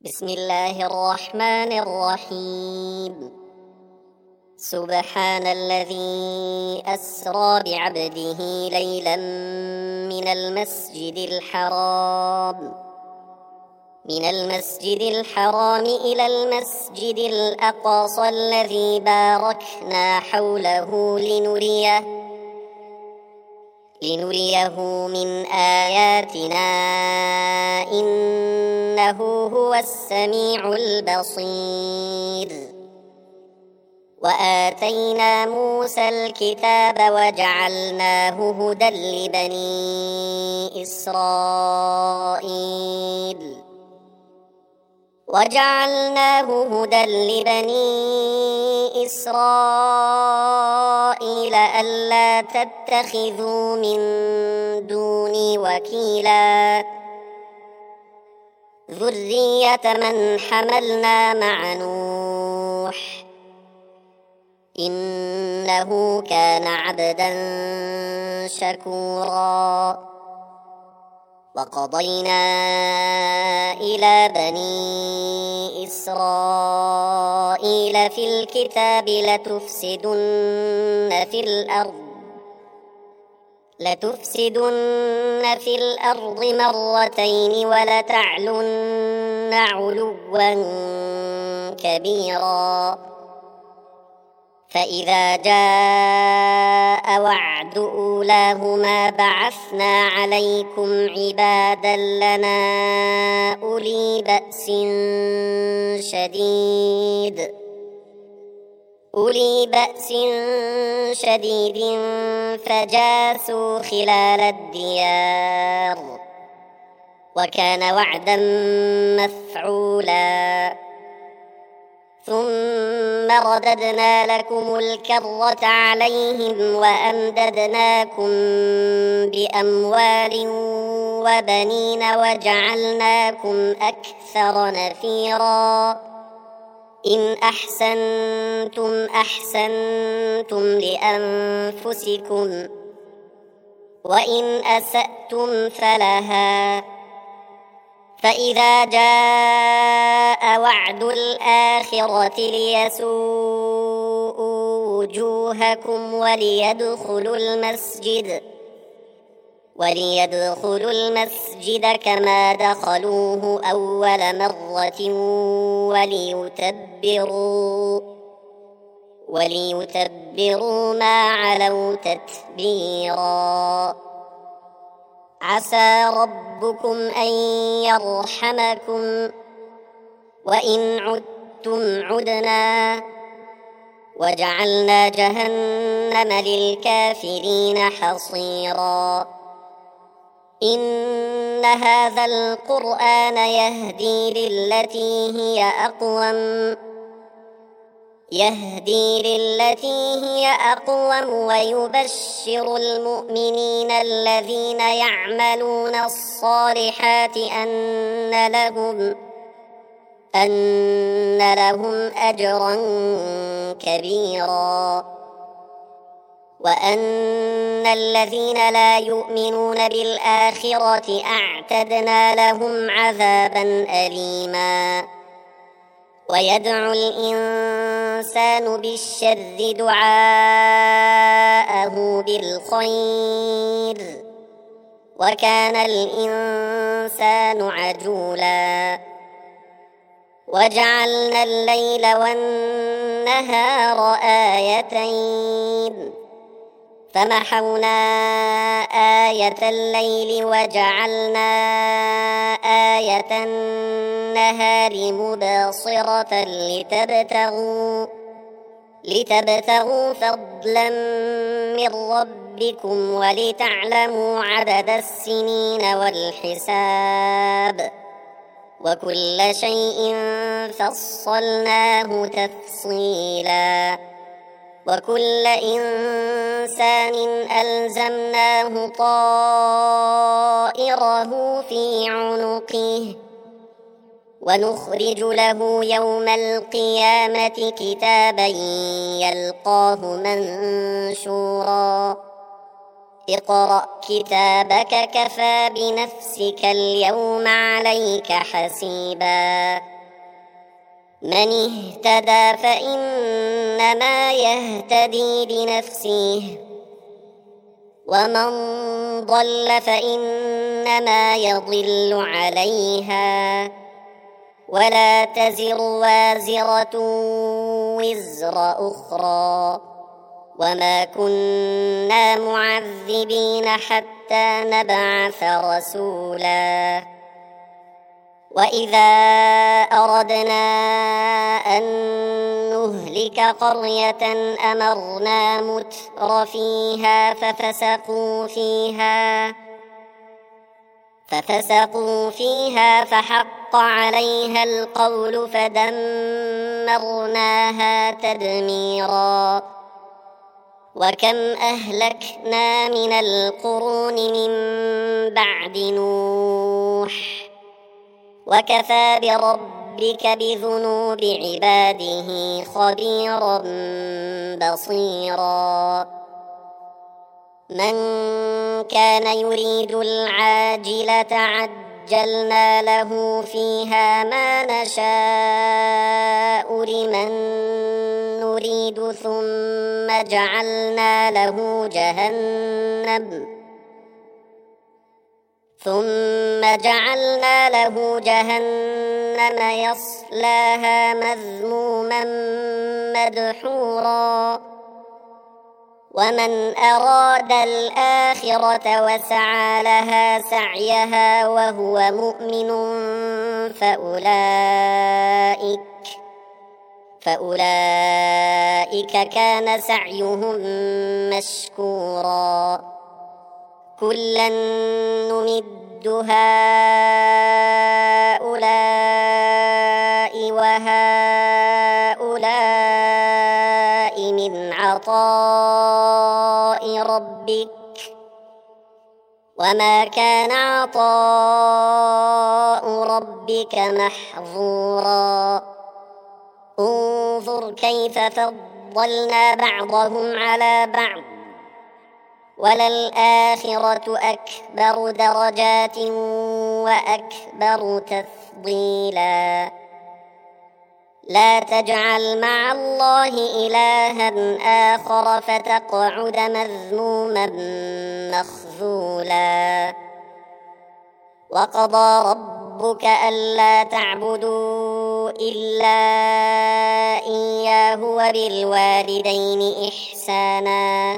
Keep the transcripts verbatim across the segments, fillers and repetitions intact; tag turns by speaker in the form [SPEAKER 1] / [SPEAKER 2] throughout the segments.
[SPEAKER 1] بسم الله الرحمن الرحيم. سبحان الذي أسرى بعبده ليلا من المسجد الحرام من المسجد الحرام إلى المسجد الأقصى الذي باركنا حوله لنريه لنريه من آياتنا إنه هو السميع البصير. وآتينا موسى الكتاب وجعلناه هدى لبني إسرائيل وجعلناه هدى لبني إسرائيل ألا تتخذوا من دوني وكيلا ذرية من حملنا مع نوح إنه كان عبدا شكورا. وقضينا إلى بني إسرائيل في الكتاب لتفسدن في الأرض لتفسدن في الأرض مرتين ولتعلن علوا كبيرا. فإذا جاء وعد أولاهما بعثنا عليكم عبادا لنا أولي بأس شديد أولي بأس شديد فجاسوا خلال الديار وكان وعدا مفعولا. ثم رددنا لكم الكرة عليهم وأمددناكم بأموال وبنين وجعلناكم أكثر نفيرا. إن أحسنتم أحسنتم لأنفسكم وإن أسأتم فلها. فإذا جاء وعد الآخرة ليسوءوا وجوهكم وليدخلوا المسجد وليدخلوا المسجد كما دخلوه أول مرة وليتبروا وليتبروا ما علوا تتبيرا. عسى ربكم أن يرحمكم وإن عدتم عدنا وجعلنا جهنم للكافرين حصيرا. إن هذا القرآن يهدي للتي هي أقوم يهدي للتي هي أقوم ويبشر المؤمنين الذين يعملون الصالحات أن لهم أن لهم أجرا كبيرا. وأن الذين لا يؤمنون بالآخرة أعتدنا لهم عذابا أليما. ويدعو الإنسان بالشر دعاءه بالخير وكان الإنسان عجولا. وجعلنا الليل والنهار آيتين فمحونا آية الليل وجعلنا آية النهار مبصرة لتبتغوا لتبتغوا فضلا من ربكم ولتعلموا عدد السنين والحساب وكل شيء فصلناه تفصيلا. وكل إنسان ألزمناه طائره في عنقه ونخرج له يوم القيامة كتابا يلقاه منشورا اقرأ كتابك كفى بنفسك اليوم عليك حسيبا من اهتدى فإنما يهتدي لنفسه ومن ضل فإنما يضل عليها ولا تزر وازرة وزر أخرى وما كنا معذبين حتى نبعث رسولا وإذا أردنا أن نهلك قرية أمرنا متر فيها ففسقوا فيها ففسقوا فيها فحق عليها القول فدمرناها تدميرا وكم أهلكنا من القرون من بعد نوح وكفى بربك بذنوب عباده خبيرا بصيرا من كان يريد العاجلة عجلنا له فيها ما نشاء لمن نريد ثم جعلنا له جهنم ثم جعلنا له جهنم يصلاها مذموما مدحورا ومن أراد الآخرة وسعى لها سعيها وهو مؤمن فأولئك فأولئك كان سعيهم مشكورا كلا نمد هؤلاء وهؤلاء من عطاء ربك وما كان عطاء ربك محظورا انظر كيف فضلنا بعضهم على بعض وللآخرة أكبر درجات وأكبر تفضيلا لا تجعل مع الله إلها آخر فتقعد مذموما مخذولا وقضى ربك ألا تعبدوا إلا إياه وبالوالدين إحسانا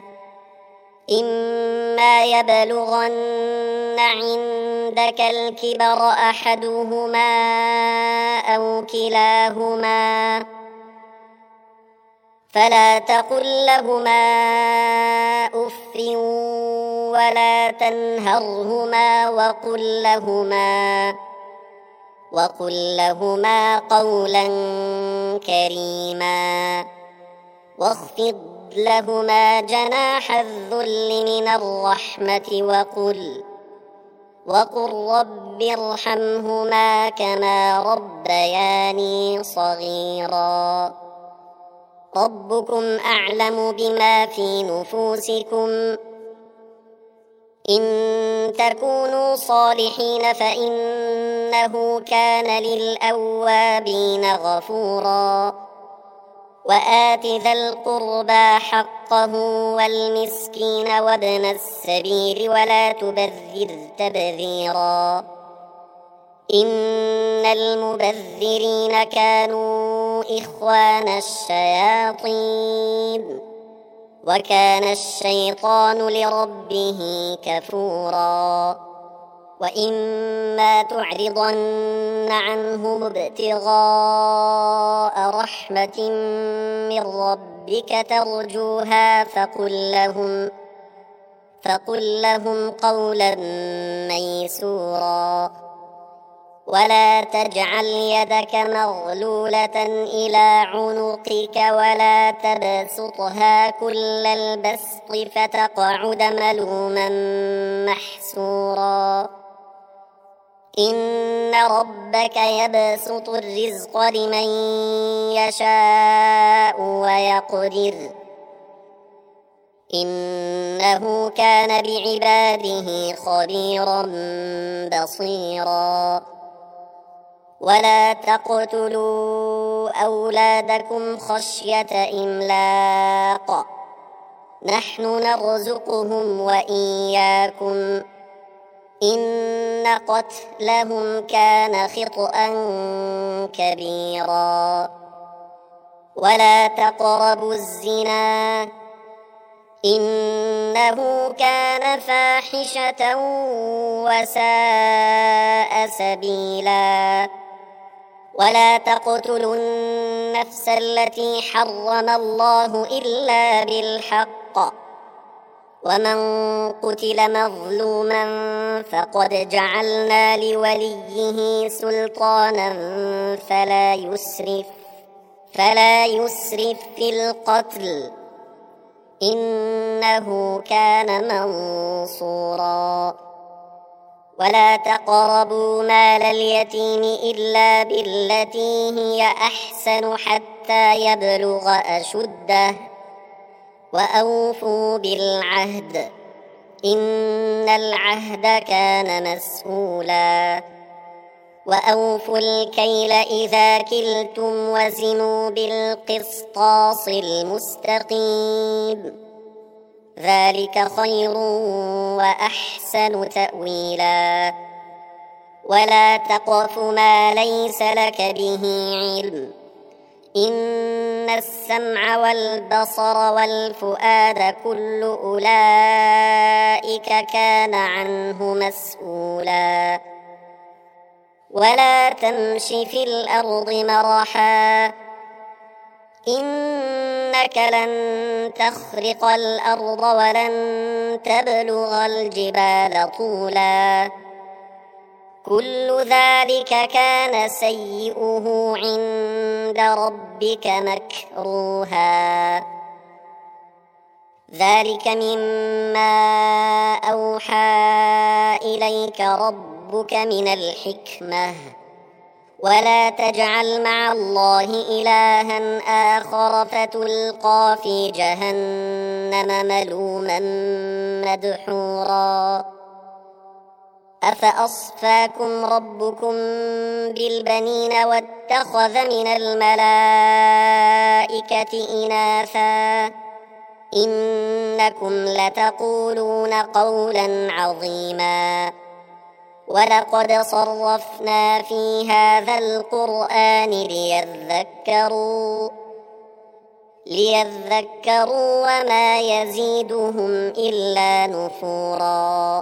[SPEAKER 1] إما يبلغن عندك الكبر أحدهما أو كلاهما فلا تقل لهما أف ولا تنهرهما وقل لهما وقل لهما قولا كريما واخفض لهما جناح الذل من الرحمة وقل وقل رب ارحمهما كما ربياني صغيرا ربكم أعلم بما في نفوسكم إن تكونوا صالحين فإنه كان للأوابين غفورا وآت ذا القربى حقه والمسكين وابن السبيل ولا تبذر تبذيرا إن المبذرين كانوا إخوان الشياطين وكان الشيطان لربه كفورا وإما تعرضن عنهم ابتغاء رحمة من ربك ترجوها فقل لهم فقل لهم قولا ميسورا ولا تجعل يدك مغلولة إلى عنقك ولا تبسطها كل البسط فتقعد ملوما محسورا إن ربك يبسط الرزق لمن يشاء ويقدر إنه كان بعباده خبيرا بصيرا ولا تقتلوا أولادكم خشية إملاق نحن نرزقهم وإياكم إن قتلهم كان خطأ كبيرا ولا تقربوا الزنا إنه كان فاحشة وساء سبيلا ولا تقتلوا النفس التي حرم الله إلا بالحق ومن قتل مظلوما فقد جعلنا لوليه سلطانا فلا يسرف فلا يسرف في القتل إنه كان منصورا ولا تقربوا مال اليتيم إلا بالتي هي أحسن حتى يبلغ أشده وأوفوا بالعهد إن العهد كان مسؤولا وأوفوا الكيل إذا كلتم وزنوا بالقسطاس المستقيم ذلك خير وأحسن تأويلا ولا تقف ما ليس لك به علم إن السمع والبصر والفؤاد كل أولئك كان عنه مسؤولا ولا تمش في الأرض مرحا إنك لن تخرق الأرض ولن تبلغ الجبال طولا كل ذلك كان سيئه عند ربك مكروها ذلك مما أوحى إليك ربك من الحكمة ولا تجعل مع الله إلها آخر فتلقى في جهنم ملوما مدحورا أفأصفاكم ربكم بالبنين واتخذ من الملائكة إناثا إنكم لتقولون قولا عظيما ولقد صرفنا في هذا القرآن ليذكروا ليذكروا وما يزيدهم إلا نفورا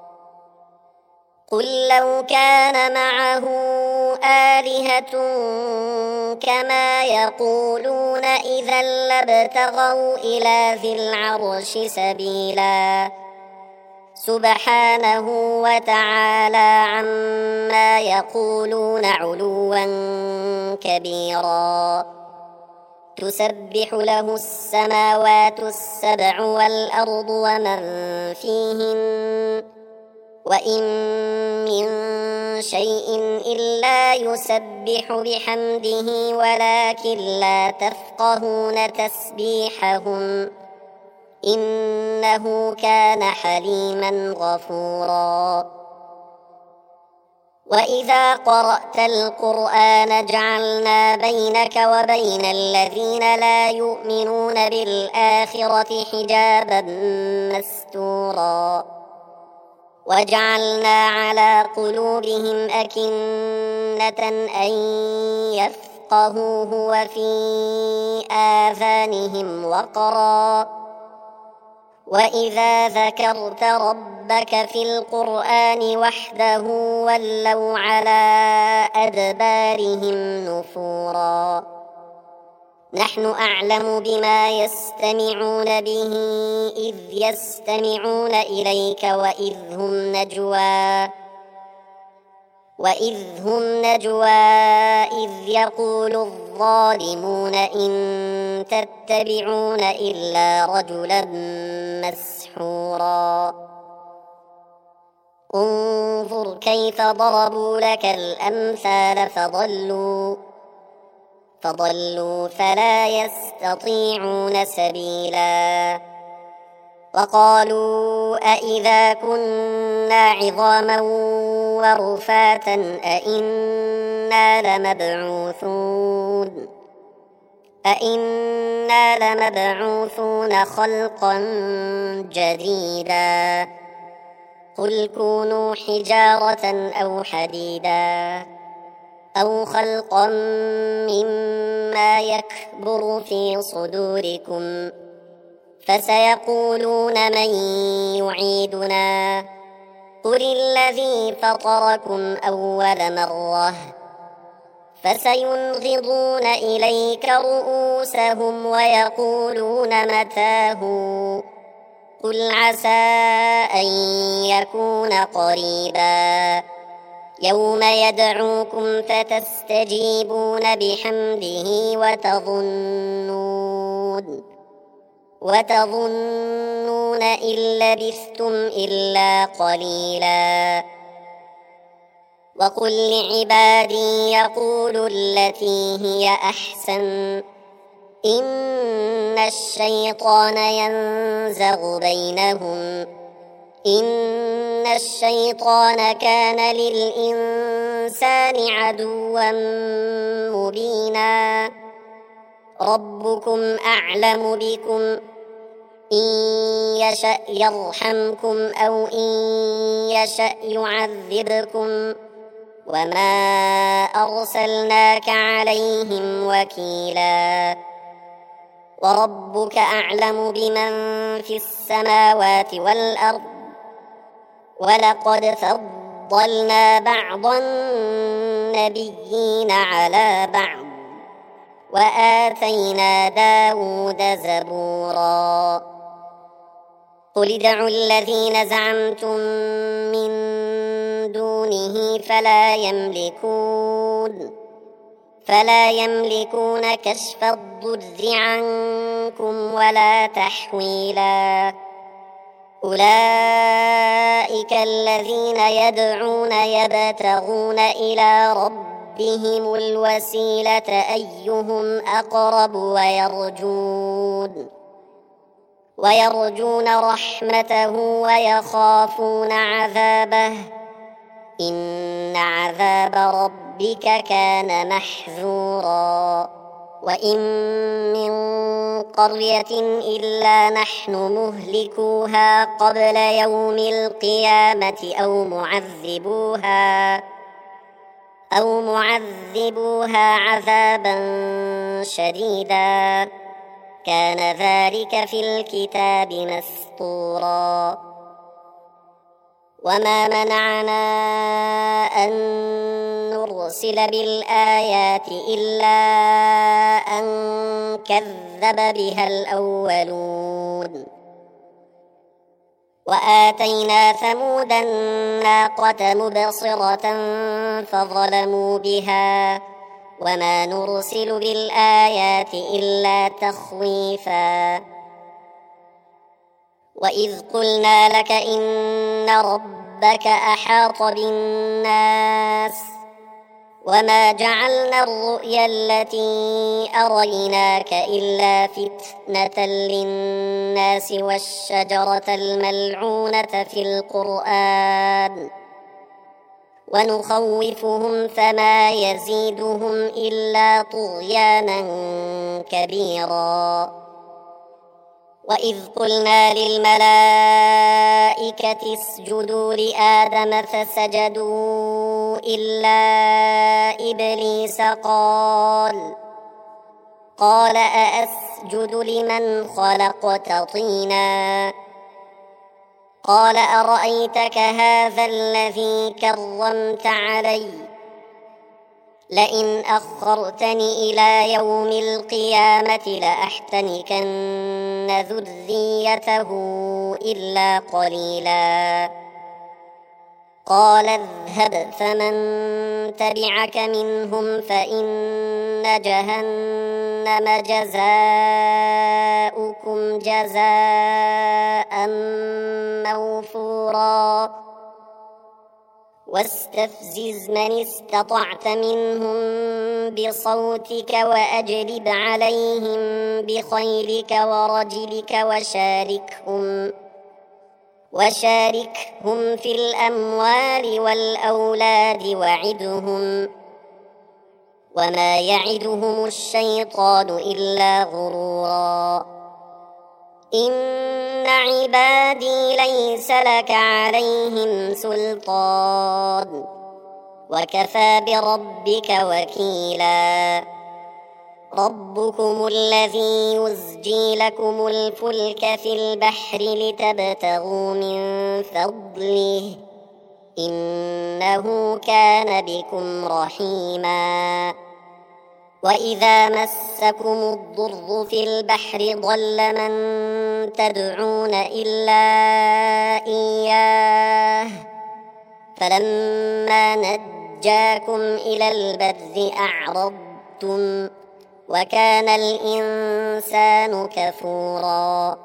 [SPEAKER 1] قل لو كان معه آلهة كما يقولون إذا لابتغوا إلى ذي العرش سبيلا سبحانه وتعالى عما يقولون علوا كبيرا تسبح له السماوات السبع والأرض ومن فيهن وإن من شيء إلا يسبح بحمده ولكن لا تفقهون تسبيحهم إنه كان حليما غفورا وإذا قرأت القرآن جعلنا بينك وبين الذين لا يؤمنون بالآخرة حجابا مستورا وجعلنا على قلوبهم أكنة أن يفقهوه وفي آذانهم وقرا وإذا ذكرت ربك في القرآن وحده ولوا على أدبارهم نفورا نحن أعلم بما يستمعون به إذ يستمعون إليك وإذ هم نجوى وإذ هم نجوى إذ يقول الظالمون إن تتبعون إلا رجلا مسحورا انظر كيف ضربوا لك الأمثال فضلوا فضلوا فلا يستطيعون سبيلا وقالوا أإذا كنا عظاما ورفاتا أإنا لمبعوثون أإنا لمبعوثون خلقا جديدا قل كونوا حجارة أو حديدا أو خلقا مما يكبر في صدوركم فسيقولون من يعيدنا قل الذي فطركم أول مرة فسينغضون إليك رؤوسهم ويقولون متاه قل عسى أن يكون قريبا يوم يدعوكم فتستجيبون بحمده وتظنون وتظنون إن لبثتم إلا قليلا وقل لعبادي يقولوا التي هي أحسن إن الشيطان ينزغ بينهم إن الشيطان كان للإنسان عدوا مبينا ربكم أعلم بكم إن يشأ يرحمكم أو إن يشأ يعذبكم وما أرسلناك عليهم وكيلا وربك أعلم بمن في السماوات والأرض ولقد فضلنا بعض النبيين على بعض وآتينا داود زبورا قل ادعوا الذين زعمتم من دونه فلا يملكون فلا يملكون كشف الضر عنكم ولا تحويلا أولئك الذين يدعون يبتغون إلى ربهم الوسيلة أيهم أقرب ويرجون ويرجون رحمته ويخافون عذابه إن عذاب ربك كان محذورا وإن من قرية إلا نحن مهلكوها قبل يوم القيامة أو معذبوها أو معذبوها عذابا شديدا كان ذلك في الكتاب مسطورا وما منعنا أن نرسل بالآيات إلا أن كذب بها الأولون وآتينا ثمود الناقة مبصرة فظلموا بها وما نرسل بالآيات إلا تخويفا وإذ قلنا لك إن ربك أحاط بالناس وما جعلنا الرؤيا التي أريناك إلا فتنة للناس والشجرة الملعونة في القرآن ونخوفهم فما يزيدهم إلا طغيانا كبيرا وإذ قلنا للملائكة اسجدوا لآدم فسجدوا إلا إبليس قال قال أأسجد لمن خلقت طينا قال أرأيتك هذا الذي كرمت علي لئن أخرتني إلى يوم القيامة لأحتنكن ذريته إلا قليلا قال اذهب فمن تبعك منهم فإن جهنم جزاؤكم جزاء موفورا واستفزز من استطعت منهم بصوتك وأجلب عليهم بخيلك ورجلك وشاركهم وشاركهم في الأموال والأولاد وعدهم وما يعدهم الشيطان إلا غرورا إن عبادي ليس لك عليهم سلطان وكفى بربك وكيلا ربكم الذي يزجي لكم الفلك في البحر لتبتغوا من فضله إنه كان بكم رحيما وإذا مسكم الضر في البحر ضل من تدعون إلا إياه فلما نجاكم إلى البر أعرضتم وكان الإنسان كفورا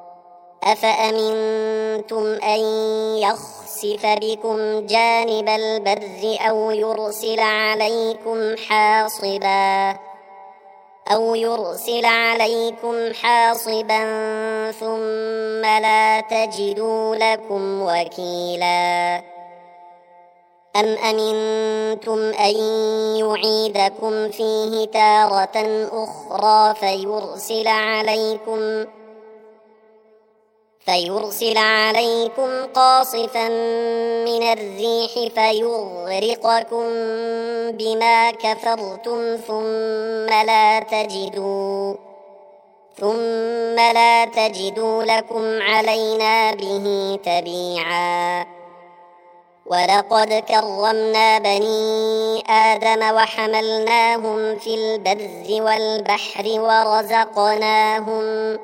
[SPEAKER 1] أفأمنتم أن يخسف بكم جانب البر أو يرسل عليكم حاصبا أو يرسل عليكم حاصبا ثم لا تجدوا لكم وكيلا أم أمنتم أن يعيدكم فيه تارة أخرى فيرسل عليكم فيرسل عليكم قاصفا من الريح فيغرقكم بما كفرتم ثم لا تجدوا ثم لا تجدوا لكم علينا به تبيعا ولقد كرمنا بني آدم وحملناهم في البر والبحر ورزقناهم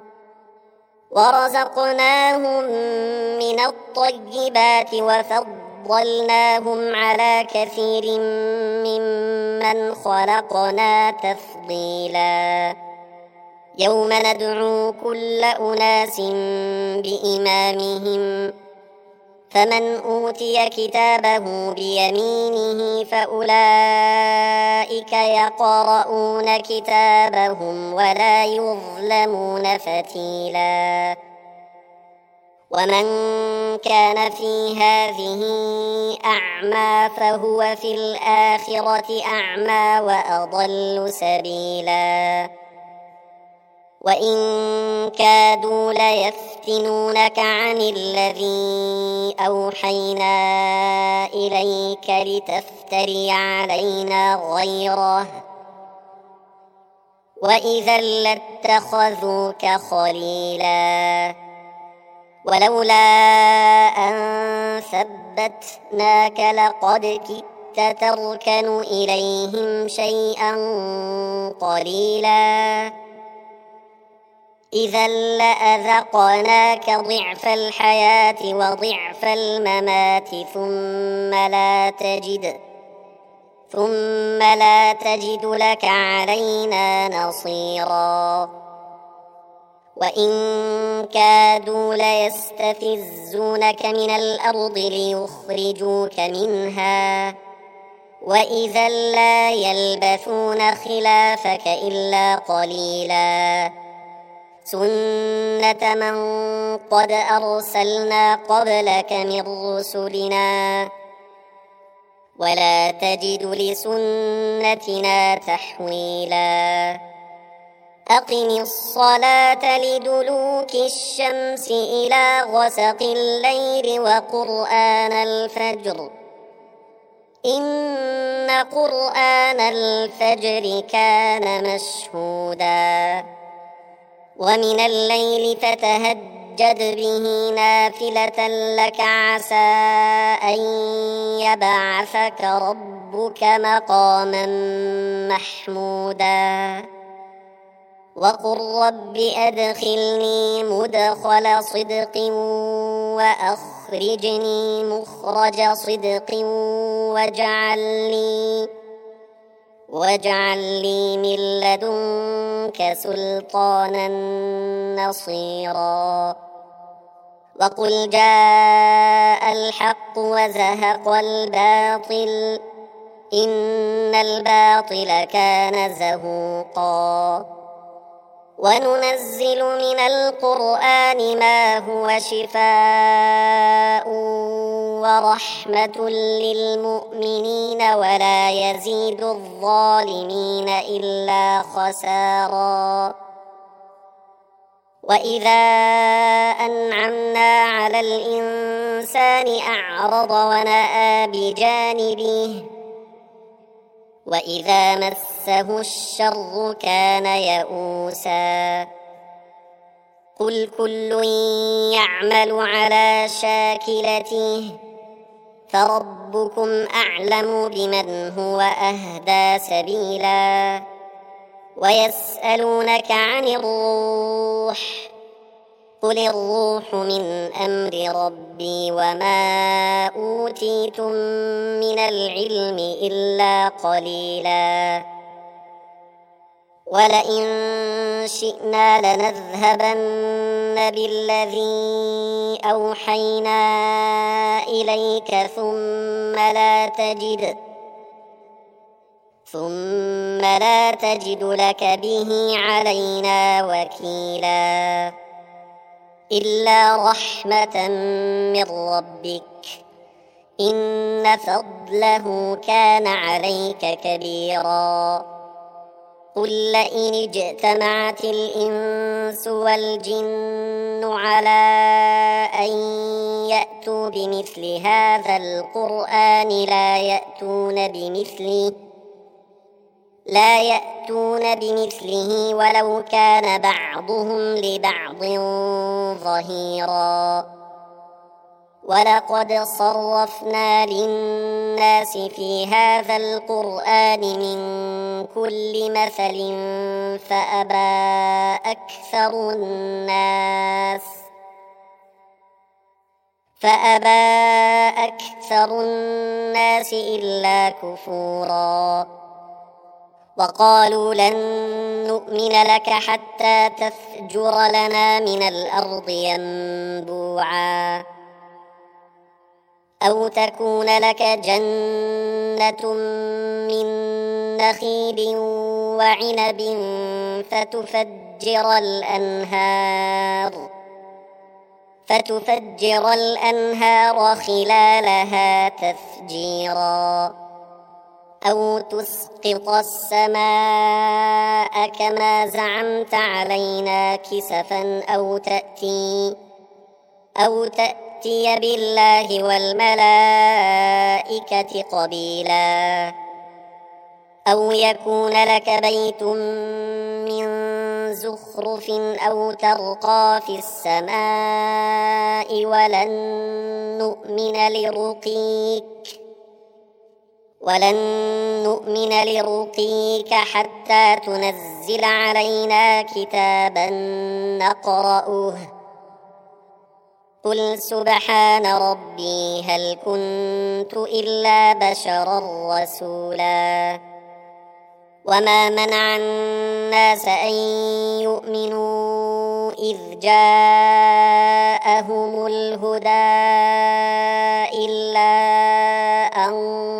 [SPEAKER 1] ورزقناهم من الطيبات وفضلناهم على كثير ممن خلقنا تفضيلا يوم ندعو كل أناس بإمامهم فمن أوتي كتابه بيمينه فأولئك يقرؤون كتابهم ولا يظلمون فتيلا ومن كان في هذه أعمى فهو في الآخرة أعمى وأضل سبيلا وإن كادوا ليفتنونك عن الذي أوحينا إليك لتفتري علينا غيره وإذا لاتخذوك خليلا ولولا أن ثبتناك لقد كدت تركن إليهم شيئا قليلا إذا لأذقناك ضعف الحياة وضعف الممات ثم لا تجد ثم لا تجد لك علينا نصيرا وإن كادوا ليستفزونك من الأرض ليخرجوك منها وإذا لا يلبثون خلافك إلا قليلا سنة من قد أرسلنا قبلك من رسلنا ولا تجد لسنتنا تحويلا أقم الصلاة لدلوك الشمس إلى غسق الليل وقرآن الفجر إن قرآن الفجر كان مشهودا ومن الليل فتهجد به نافلة لك عسى أن يبعثك ربك مقاما محمودا وقل رب أدخلني مدخل صدق وأخرجني مخرج صدق واجعل لي واجعل لي من لدنك سلطانا نصيرا وقل جاء الحق وزهق الباطل إن الباطل كان زهوقا وننزل من القرآن ما هو شفاء ورحمة للمؤمنين ولا يزيد الظالمين إلا خسارا وإذا أنعمنا على الإنسان أعرض ونأى بجانبه وإذا مسه الشر كان يئوسا قل كل يعمل على شاكلته فربكم أعلم بمن هو أهدى سبيلا ويسألونك عن الروح قل الروح من أمر ربي وما أوتيتم من العلم إلا قليلا ولئن شئنا لنذهبن بالذي أوحينا إليك ثم لا تجد ثم لا تجد لك به علينا وكيلا إلا رحمة من ربك إن فضله كان عليك كبيرا قل لئن اجتمعت الإنس والجن على أن يأتوا بمثل هذا القرآن لا يأتون بمثله لا يأتون بمثله ولو كان بعضهم لبعض ظهيرا ولقد صرفنا للناس في هذا القرآن من كل مثل فأبى أكثر الناس فأبى أكثر الناس إلا كفورا وقالوا لن نؤمن لك حتى تفجر لنا من الأرض ينبوعا أو تكون لك جنة من نخيل وعنب فتفجر الأنهار فتفجر الأنهار خلالها تفجيرا أو تسقط السماء كما زعمت علينا كسفا أو تأتي أو تأتي بالله والملائكة قبيلا أو يكون لك بيت من زخرف أو ترقى في السماء ولن نؤمن لرقيك ولن نؤمن لرقيك حتى تنزل علينا كتابا نقرأه قل سبحان ربي هل كنت إلا بشرا رسولا وما منع الناس أن يؤمنوا إذ جاءهم الهدى إلا أن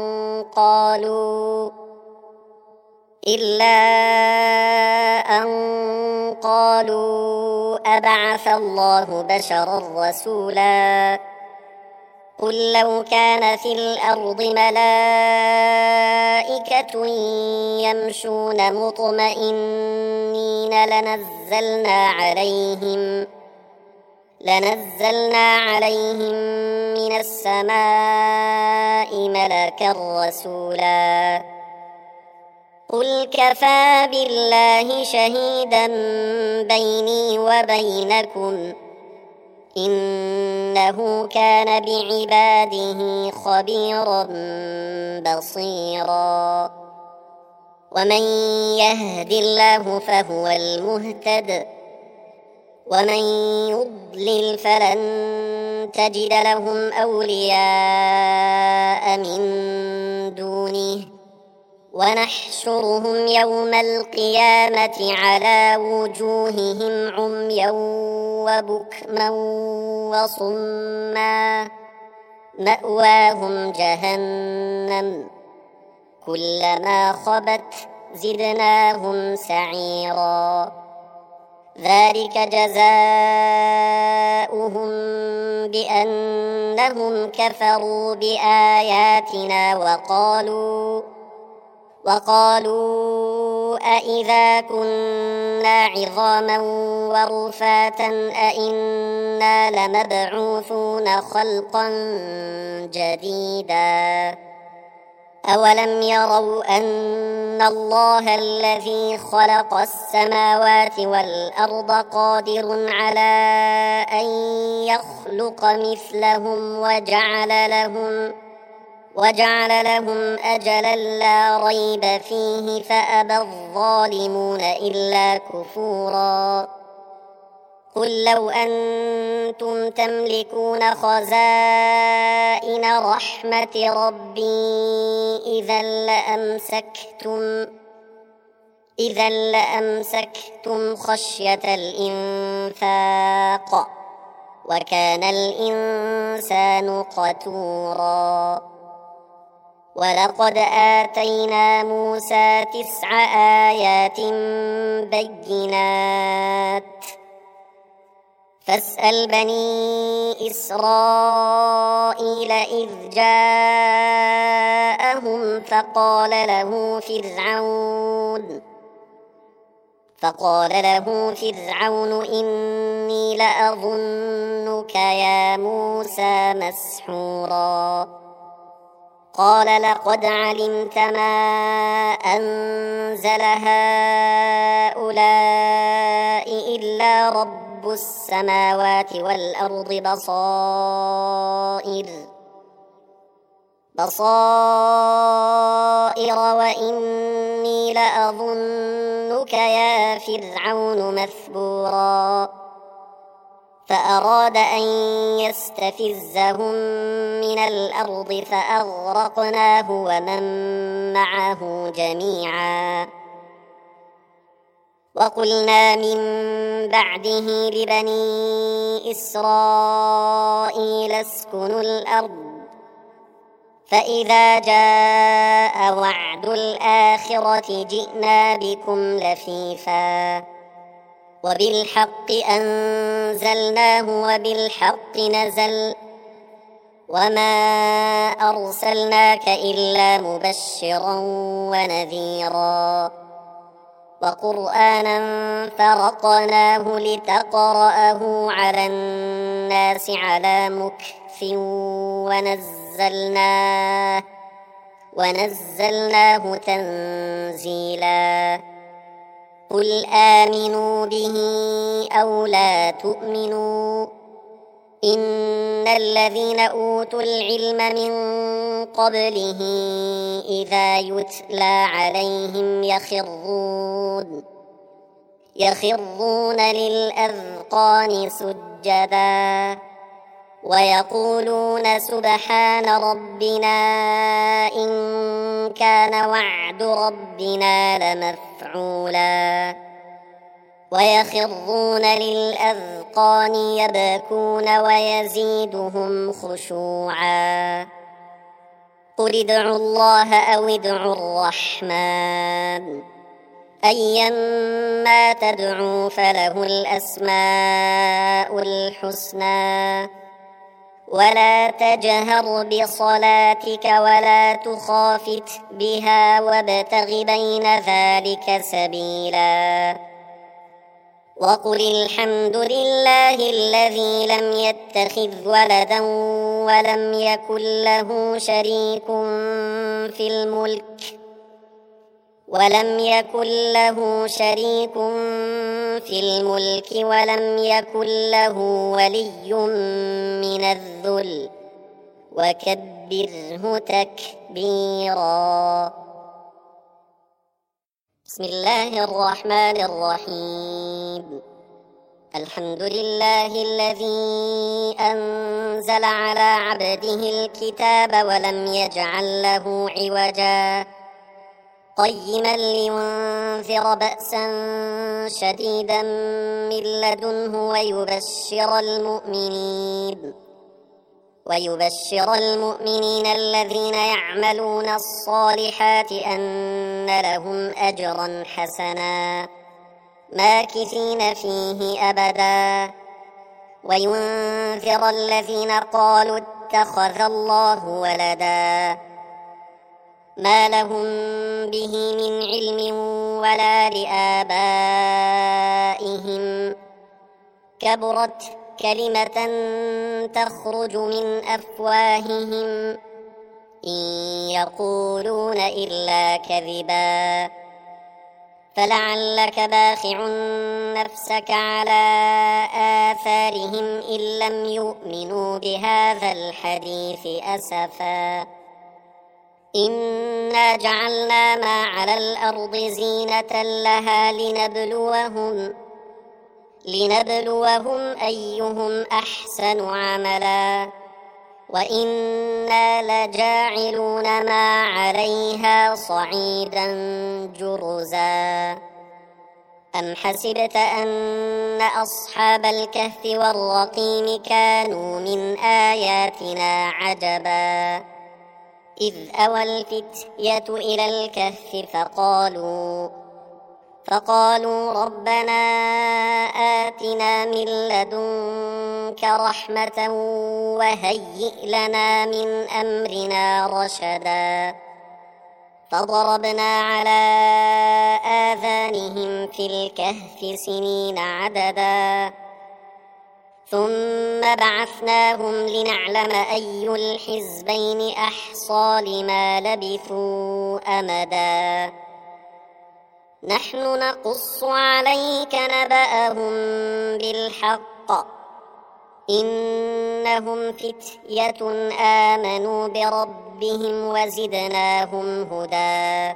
[SPEAKER 1] قالوا إلا أن قالوا أبعث الله بشرا رسولا قل لو كان في الأرض ملائكة يمشون مطمئنين لنزلنا عليهم لنزلنا عليهم من السماء ملكا رسولا قل كفى بالله شهيدا بيني وبينكم إنه كان بعباده خبيرا بصيرا ومن يهد الله فهو المهتد ومن يضلل فلن تجد لهم أولياء من دونه ونحشرهم يوم القيامة على وجوههم عميا وبكما وصما مأواهم جهنم كلما خبت زدناهم سعيرا ذلك جزاؤهم بأنهم كفروا بآياتنا وقالوا وقالوا أإذا كنا عظاما ورفاتا أإنا لمبعوثون خلقا جديدا أولم يروا أن الله الذي خلق السماوات والأرض قادر على أن يخلق مثلهم وجعل لهم وجعل لهم أجلا لا ريب فيه فأبى الظالمون إلا كفورا قل لو أنتم تملكون خزائن رحمة ربي إذا لأمسكتم إذا لأمسكتم خشية الإنفاق وكان الإنسان قتورا ولقد آتينا موسى تسع آيات بينات فاسأل بني إسرائيل إذ جاءهم فقال له فرعون فقال له فرعون إني لأظنك يا موسى مسحورا قال لقد علمت ما أنزل هؤلاء إلا رب السماوات والأرض بصائر بصائر وإني لأظنك يا فرعون مثبورا فأراد أن يستفزهم من الأرض فأغرقناه ومن معه جميعا وقلنا من بعده لبني إسرائيل اسكنوا الأرض فإذا جاء وعد الآخرة جئنا بكم لفيفا وبالحق أنزلناه وبالحق نزل وما أرسلناك إلا مبشرا ونذيرا وقرآنا فرقناه لتقرأه على الناس على مكث ونزلناه ونزلناه تنزيلا قل آمنوا به أو لا تؤمنوا إن الذين أوتوا العلم من قبله إذا يتلى عليهم يخرون يخرون للأذقان سجدا ويقولون سبحان ربنا إن كان وعد ربنا لمفعولا ويخرون للأذقان يبكون ويزيدهم خشوعا قل ادعوا الله أو ادعوا الرحمن أيما تدعوا فله الأسماء الحسنى ولا تجهر بصلاتك ولا تخافت بها وابتغ بين ذلك سبيلا وقل الحمد لله الذي لم يتخذ ولدا ولم يكن له شريك في الملك ولم يكن له شريك في الملك ولم يكن له ولي من الذل وكبره تكبيرا. بسم الله الرحمن الرحيم. الحمد لله الذي أنزل على عبده الكتاب ولم يجعل له عوجا قيما لينذر بأسا شديدا من لدنه ويبشر المؤمنين ويبشر المؤمنين الذين يعملون الصالحات أن لهم أجرا حسنا ماكثين فيه أبدا، وينذر الذين قالوا اتخذ الله ولدا ما لهم به من علم ولا لآبائهم، كبرت كلمة تخرج من أفواههم إن يقولون إلا كذبا، فلعلك باخع نفسك على آثارهم إن لم يؤمنوا بهذا الحديث أسفا. إنا جعلنا ما على الأرض زينة لها لنبلوهم لنبلوهم أيهم أحسن عملا، وإنا لجاعلون ما عليها صعيدا جرزا. أم حسبت أن أصحاب الكهف والرقيم كانوا من آياتنا عجبا، إذ أوى الفتية إلى الكهف فقالوا فقالوا ربنا آتنا من لدنك رحمة وهيئ لنا من أمرنا رشدا، فضربنا على آذانهم في الكهف سنين عددا، ثم بعثناهم لنعلم أي الحزبين أحصى لما لبثوا أمدا. نحن نقص عليك نبأهم بالحق، إنهم فتية آمنوا بربهم وزدناهم هدى،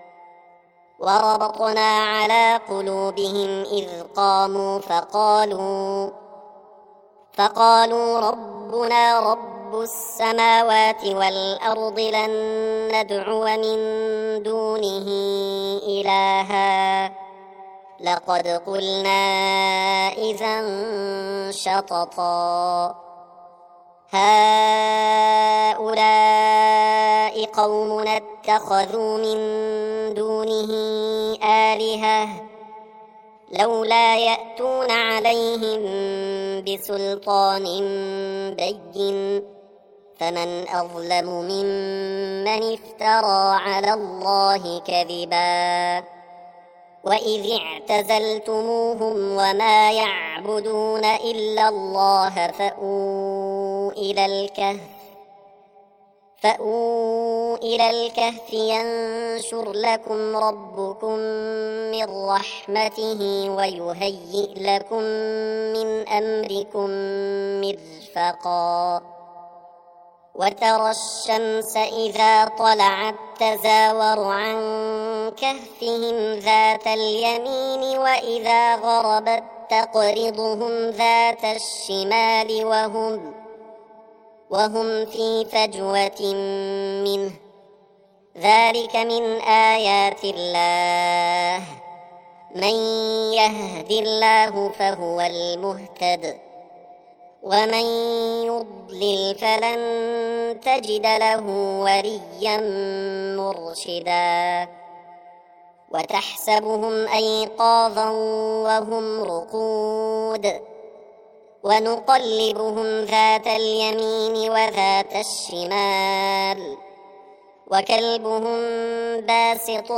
[SPEAKER 1] وربطنا على قلوبهم إذ قاموا فقالوا فقالوا ربنا رب السماوات والأرض لن ندعو من دونه إلها لقد قلنا إذا شططا. هؤلاء قومنا اتخذوا من دونه آلهة لولا يأتون عليهم بسلطان بين، فمن أظلم ممن افترى على الله كذبا. وإذ اعتزلتموهم وما يعبدون إلا الله فأووا إلى الكهف فأووا إلى الكهف ينشر لكم ربكم من رحمته ويهيئ لكم من أمركم مرفقا. وترى الشمس إذا طلعت تزاور عن كهفهم ذات اليمين وإذا غربت تقرضهم ذات الشمال وهم وهم في فجوة منه، ذلك من آيات الله، من يهد الله فهو المهتد، ومن يضلل فلن تجد له وليا مرشدا. وتحسبهم أيقاظا وهم رقود ونقلبهم ذات اليمين وذات الشمال وكلبهم باسط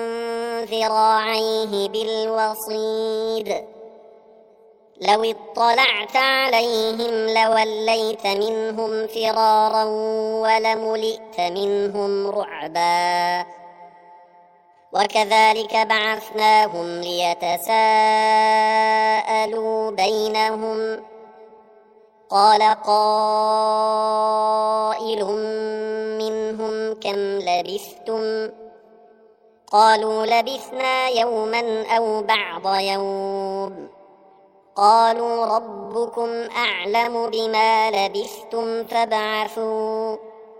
[SPEAKER 1] ذراعيه بالوصيد، لو اطلعت عليهم لوليت منهم فرارا ولملئت منهم رعبا. وكذلك بعثناهم ليتساءلوا بينهم، قال قائل منهم كم لبثتم؟ قالوا لبثنا يوما أو بعض يوم، قالوا ربكم أعلم بما لبثتم فابعثوا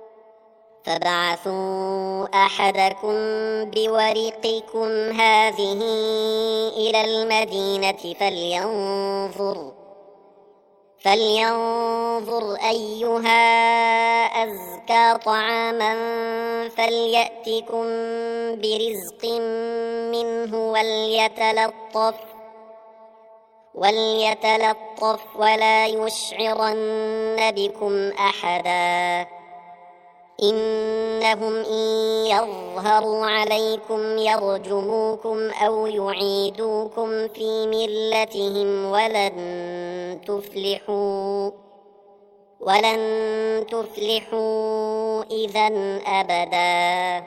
[SPEAKER 1] فابعثوا أحدكم بورقكم هذه إلى المدينة فلينظر فلينظر أيها أزكى طعاما فليأتكم برزق منه وليتلطف وليتلطف ولا يشعرن بكم أحدا إنهم إن يظهروا عليكم يرجموكم أو يعيدوكم في ملتهم ولن تفلحوا ولن تفلحوا إذا أبدا.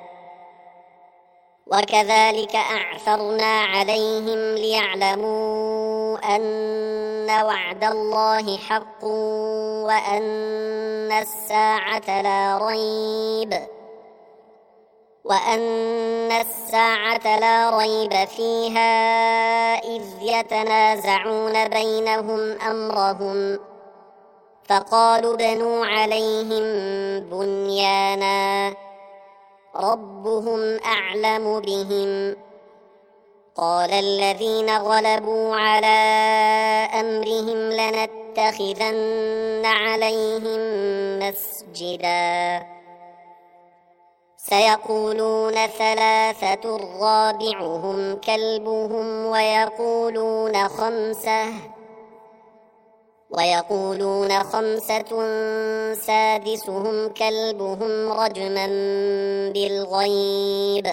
[SPEAKER 1] وكذلك أعثرنا عليهم ليعلموا أن وعد الله حق وأن الساعة لا ريب وأن الساعة لا ريب فيها إذ يتنازعون بينهم أمرهم فقالوا ابنوا عليهم بنيانا ربهم أعلم بهم قال الذين غلبوا على أمرهم لنتخذن عليهم مسجدا سيقولون ثلاثة رابعهم كلبهم ويقولون خمسة ويقولون خمسة سادسهم كلبهم رجما بالغيب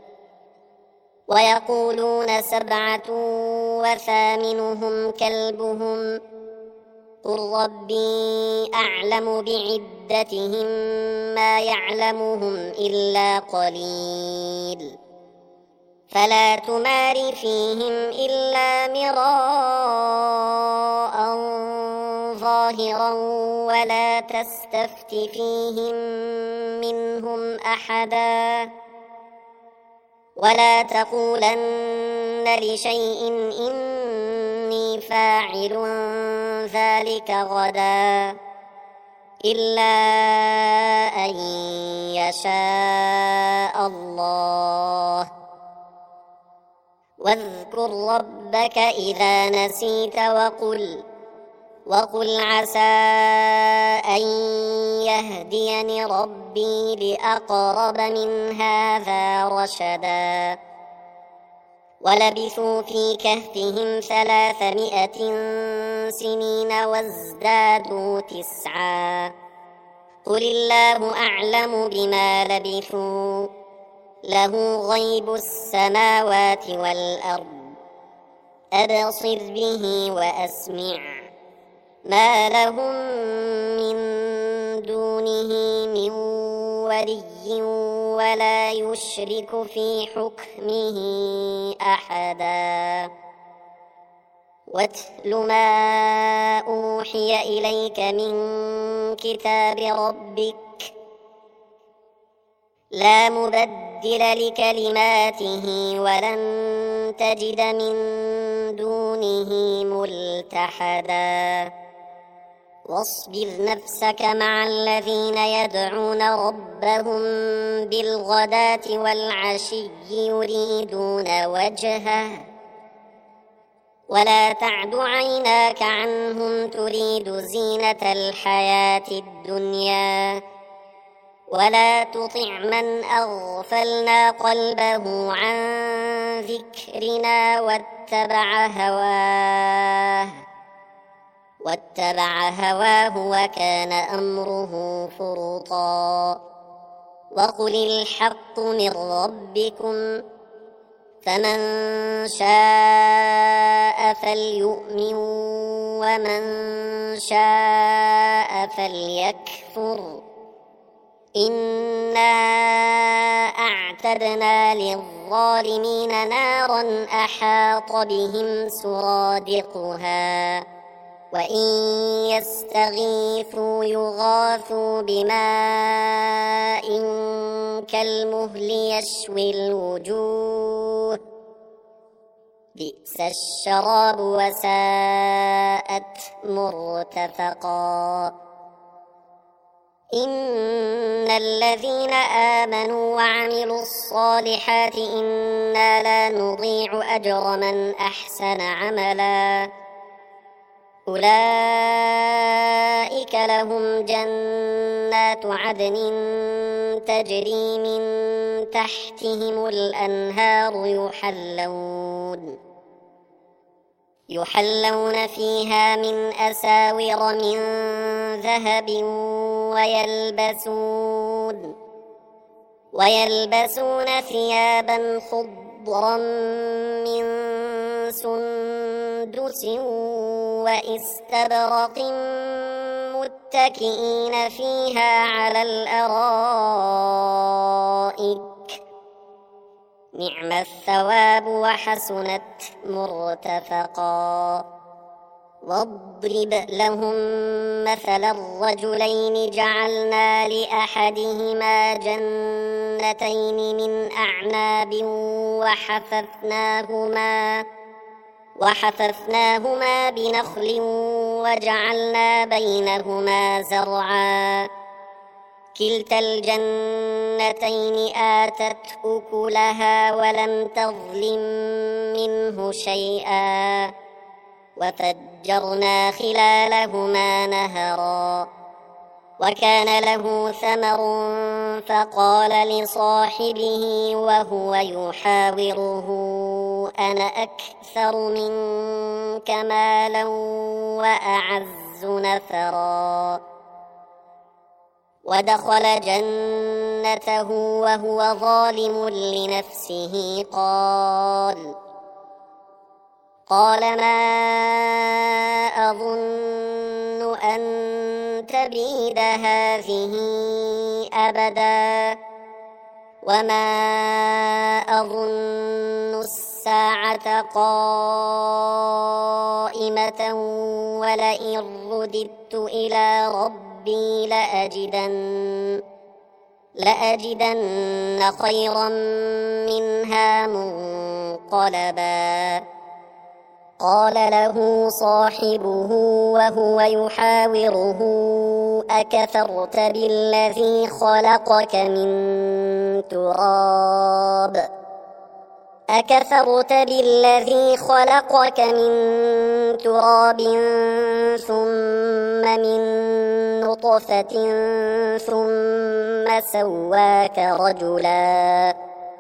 [SPEAKER 1] ويقولون سبعة وثامنهم كلبهم قل ربي أعلم بعدتهم ما يعلمهم إلا قليل فلا تمار فيهم إلا مراء ظاهرا ولا تستفت فيهم منهم أحدا ولا تقولن لشيء إني فاعل ذلك غدا إلا أن يشاء الله واذكر ربك إذا نسيت وقل وقل عسى أن يهديني ربي لأقرب من هذا رشدا ولبثوا في كهفهم ثلاثمائة سنين وازدادوا تسعا قل الله أعلم بما لبثوا له غيب السماوات والأرض أبصر به وأسمع ما لهم من دونه من ولي ولا يشرك في حكمه أحدا واتل ما أوحي إليك من كتاب ربك لا مبدل لكلماته ولن تجد من دونه ملتحدا واصبر نفسك مع الذين يدعون ربهم بالغداة والعشي يريدون وجهه ولا تعد عيناك عنهم تريد زينة الحياة الدنيا ولا تطع من أغفلنا قلبه عن ذكرنا واتبع هواه واتبع هواه وكان أمره فرطا وقل الحق من ربكم فمن شاء فليؤمن ومن شاء فليكفر إنا أعتدنا للظالمين نارا أحاط بهم سرادقها وإن يستغيثوا يغاثوا بماء كالمهل يشوي الوجوه بئس الشراب وساءت مرتفقا إن الذين آمنوا وعملوا الصالحات إنا لا نضيع أجر من أحسن عملا أولئك لهم جنات عدن تجري من تحتهم الأنهار يحلون يحلون فيها من أساور من ذهب ويلبسون ويلبسون ثيابا خضرا من سندس وإستبرق متكئين فيها على الأرائك نعم الثواب وحسنت مرتفقا واضرب لهم مثل الرجلين جعلنا لأحدهما جنتين من أعناب وحففناهما وحففناهما بنخل وجعلنا بينهما زرعا كلتا الجنتين آتت أكلها ولم تظلم منه شيئا وفجرنا خلالهما نهرا وكان له ثمر فقال لصاحبه وهو يحاوره أنا أكثر منك مالا وأعز نفرا ودخل جنته وهو ظالم لنفسه قال قال ما أظن أن تبيد هذه أبدا وما أظن الساعة قائمة ولئن رددت إلى ربي لأجدن لأجدن خيرا منها منقلبا قال له صاحبه وهو يحاوره أكفرت بالذي خلقك من تراب أكفرت بالذي خلقك من تراب ثم من نطفة ثم سواك رجلا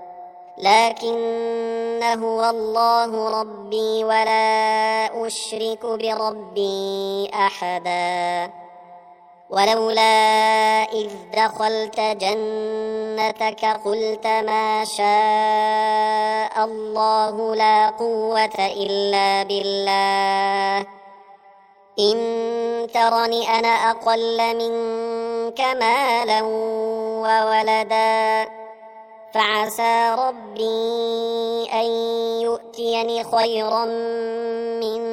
[SPEAKER 1] لكن هو الله ربي ولا أشرك بربي أحدا ولولا إذ دخلت جنتك قلت ما شاء الله لا قوة إلا بالله إن ترني أنا أقل منك مالا وولدا فعسى ربي أن يؤتيني خيرا من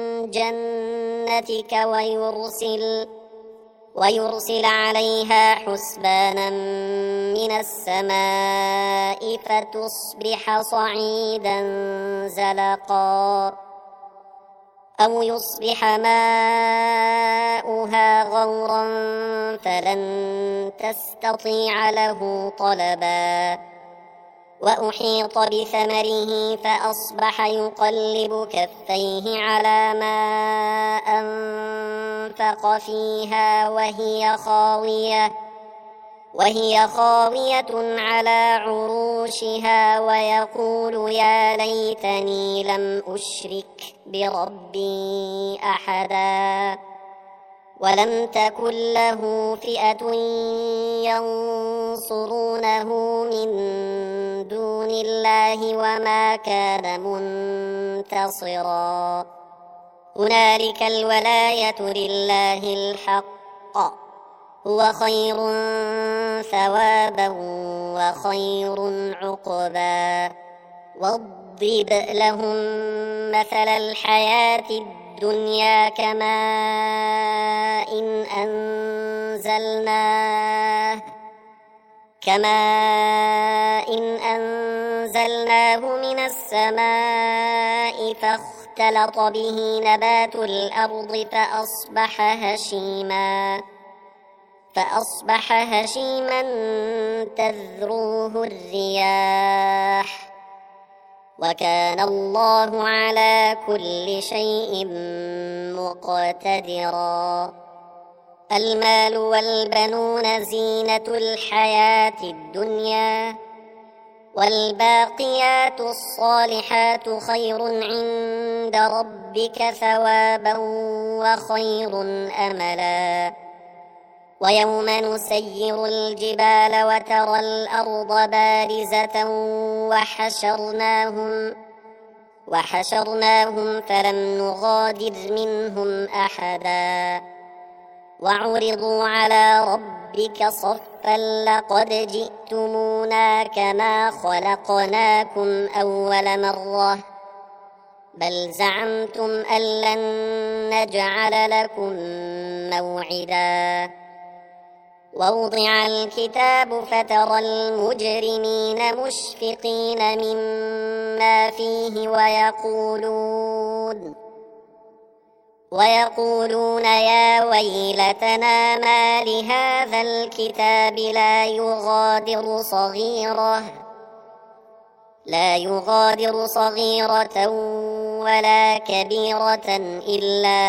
[SPEAKER 1] جنتك ويرسل ويرسل عليها حسبانا من السماء فتصبح صعيدا زلقا أو يصبح ماؤها غورا فلن تستطيع له طلبا وأحيط بثمره فأصبح يقلب كفيه على ما أنفق فيها وهي خاوية وهي خاوية على عروشها ويقول يا ليتني لم أشرك بربي أحدا ولم تكن له فئة ينصرونه من دون الله وما كان منتصرا هنالك الولاية لله الحق هو خير ثوابا وخير عقبا واضرب لهم مثل الحياة الدنيا كماء إن أنزلناه كماء إن أنزلناه من السماء فاختلط به نبات الأرض فأصبح هشيما فأصبح هشيما تذروه الرياح وكان الله على كل شيء مقتدرا. المال والبنون زينة الحياة الدنيا، والباقيات الصالحات خير عند ربك ثوابا وخير أملا. ويوم نسير الجبال وترى الأرض بارزة وحشرناهم وحشرناهم فلم نغادر منهم أحدا وعرضوا على ربك صفا لقد جئتمونا كما خلقناكم أول مرة بل زعمتم أن لن نجعل لكم موعدا. ووضع الكتاب فترى المجرمين مشفقين مما فيه ويقولون ويقولون يا ويلتنا ما لهذا الكتاب لا يغادر صغيرة لا يغادر صغيرة ولا كبيرة إلا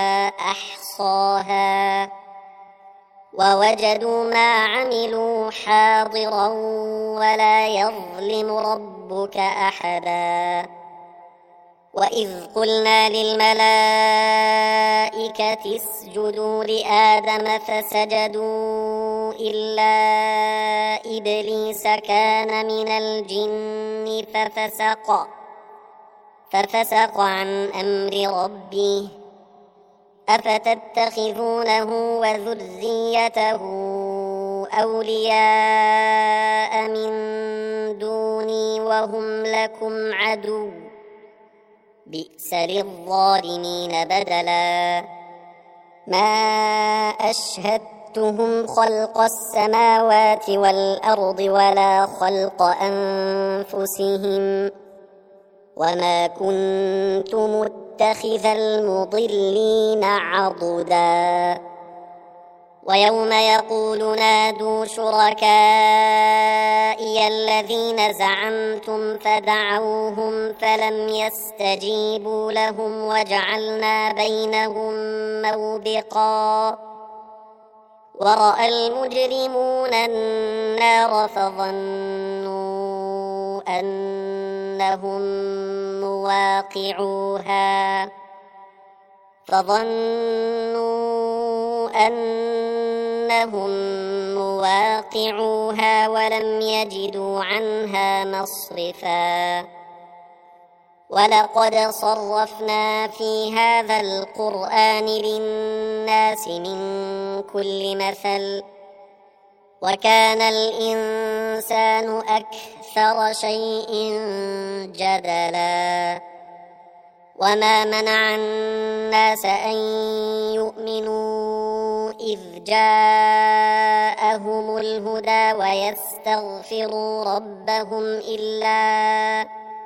[SPEAKER 1] أحصاها ووجدوا ما عملوا حاضرا ولا يظلم ربك أحدا. وإذ قلنا للملائكة اسجدوا لآدم فسجدوا إلا إبليس كان من الجن ففسق ففسق عن أمر ربه أفتتخذونه وذريته أولياء من دوني وهم لكم عدو بئس للظالمين بدلا. ما أشهدتهم خلق السماوات والأرض ولا خلق أنفسهم وما كنت متخذ المضلين عضدا. ويوم يقول نادوا شركائي الذين زعمتم فدعوهم فلم يستجيبوا لهم وجعلنا بينهم موبقا. ورأى المجرمون النار فظنوا أنهم مواقعوها فظنوا أنهم مواقعوها ولم يجدوا عنها مصرفا. ولقد صرفنا في هذا القرآن للناس من كل مثل وكان الإنسان أكثر شيء جدلا. وما منع الناس أن يؤمنوا إذ جاءهم الهدى ويستغفروا ربهم إلا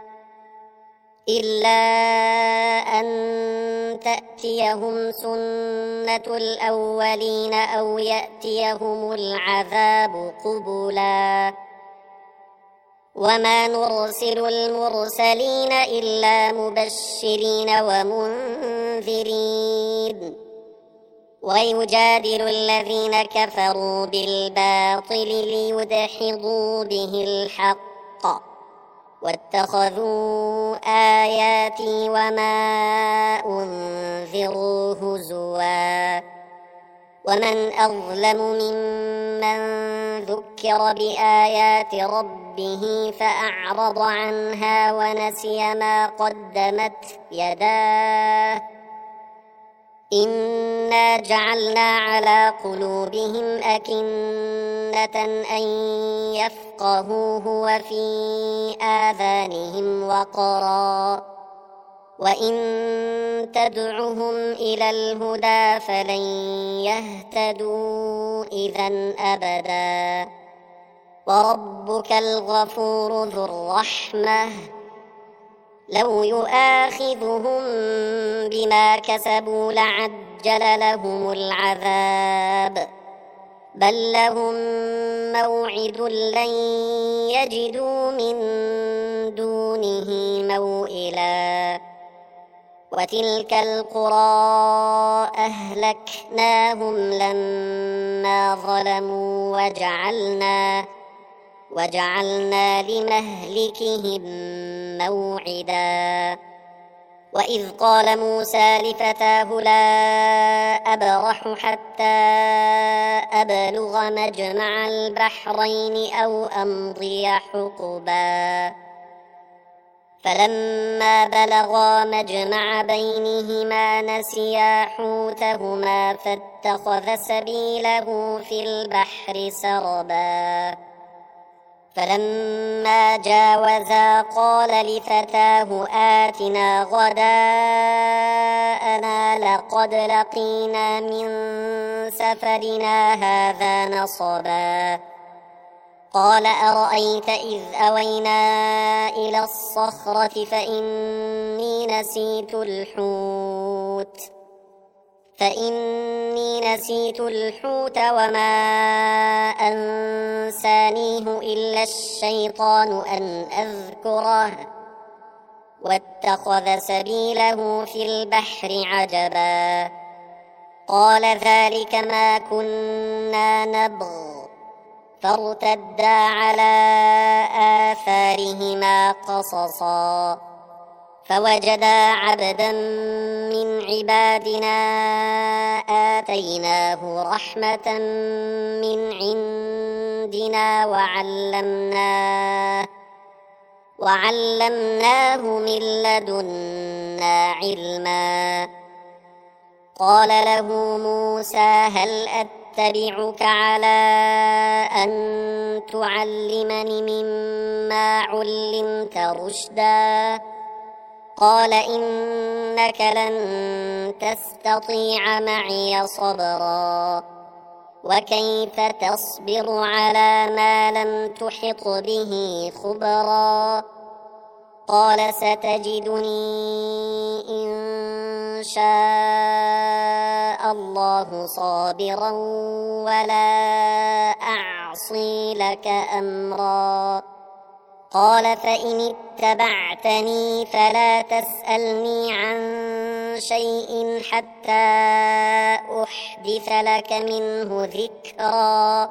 [SPEAKER 1] إلا أن تأتيهم سنة الأولين أو يأتيهم العذاب قبلا. وما نرسل المرسلين إلا مبشرين ومنذرين ويجادل الذين كفروا بالباطل ليدحضوا به الحق واتخذوا آياتي وما أنذروا هزوا. ومن أظلم ممن ذكر بآيات ربه فأعرض عنها ونسي ما قدمت يداه إنا جعلنا على قلوبهم أكنة أن يفقهوه وفي آذانهم وقرا وإن تدعهم إلى الهدى فلن يهتدوا إذا أبدا. وربك الغفور ذو الرحمة لو يؤاخذهم بما كسبوا لعجل لهم العذاب بل لهم موعد لن يجدوا من دونه دونه موئلا وتلك القرى أهلكناهم لما ظلموا وجعلنا وجعلنا لمهلكهم موعدا وإذ قال موسى لفتاه لا أبرح حتى أبلغ مجمع البحرين أو أمضي حقبا فلما بلغا مجمع بينهما نسيا حوتهما فاتخذ سبيله في البحر سربا فلما جاوزا قال لفتاه آتنا غداءنا لقد لقينا من سفرنا هذا نصبا قال أرأيت إذ أوينا إلى الصخرة فإني نسيت الحوت فإني نسيت الحوت وما أنسانيه إلا الشيطان أن أذكره واتخذ سبيله في البحر عجبا قال ذلك ما كنا نبغ فارتدا على آثارهما قصصا فوجدا عبدا من عبادنا آتيناه رحمة من عندنا وعلمناه وعلمناه من لدنا علما قال له موسى هل أتبعك على أن تعلمني مما علمت رشدا قال إنك لن تستطيع معي صبرا وكيف تصبر على ما لم تحط به خبرا قال ستجدني إن شاء الله صابرا ولا أعصي لك أمرا قال فإن اتبعتني فلا تسألني عن شيء حتى أحدث لك منه ذكرا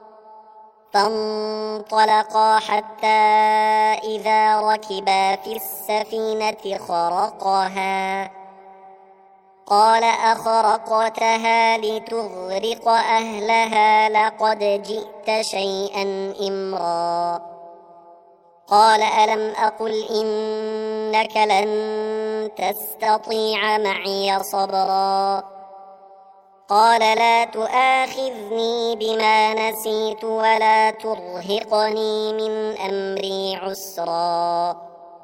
[SPEAKER 1] فانطلقا حتى إذا ركبا في السفينة خرقها قال أخرقتها لتغرق أهلها لقد جئت شيئا إمرا قال ألم أقل إنك لن تستطيع معي صبرا قال لا تؤاخذني بما نسيت ولا ترهقني من أمري عسرا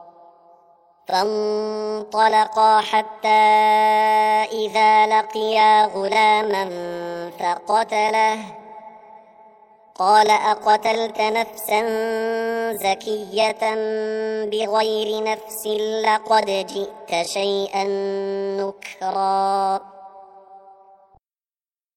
[SPEAKER 1] فانطلقا حتى إذا لقيا غلاما فقتله قال أقتلت نفسا زكية بغير نفس لقد جئت شيئا نكرا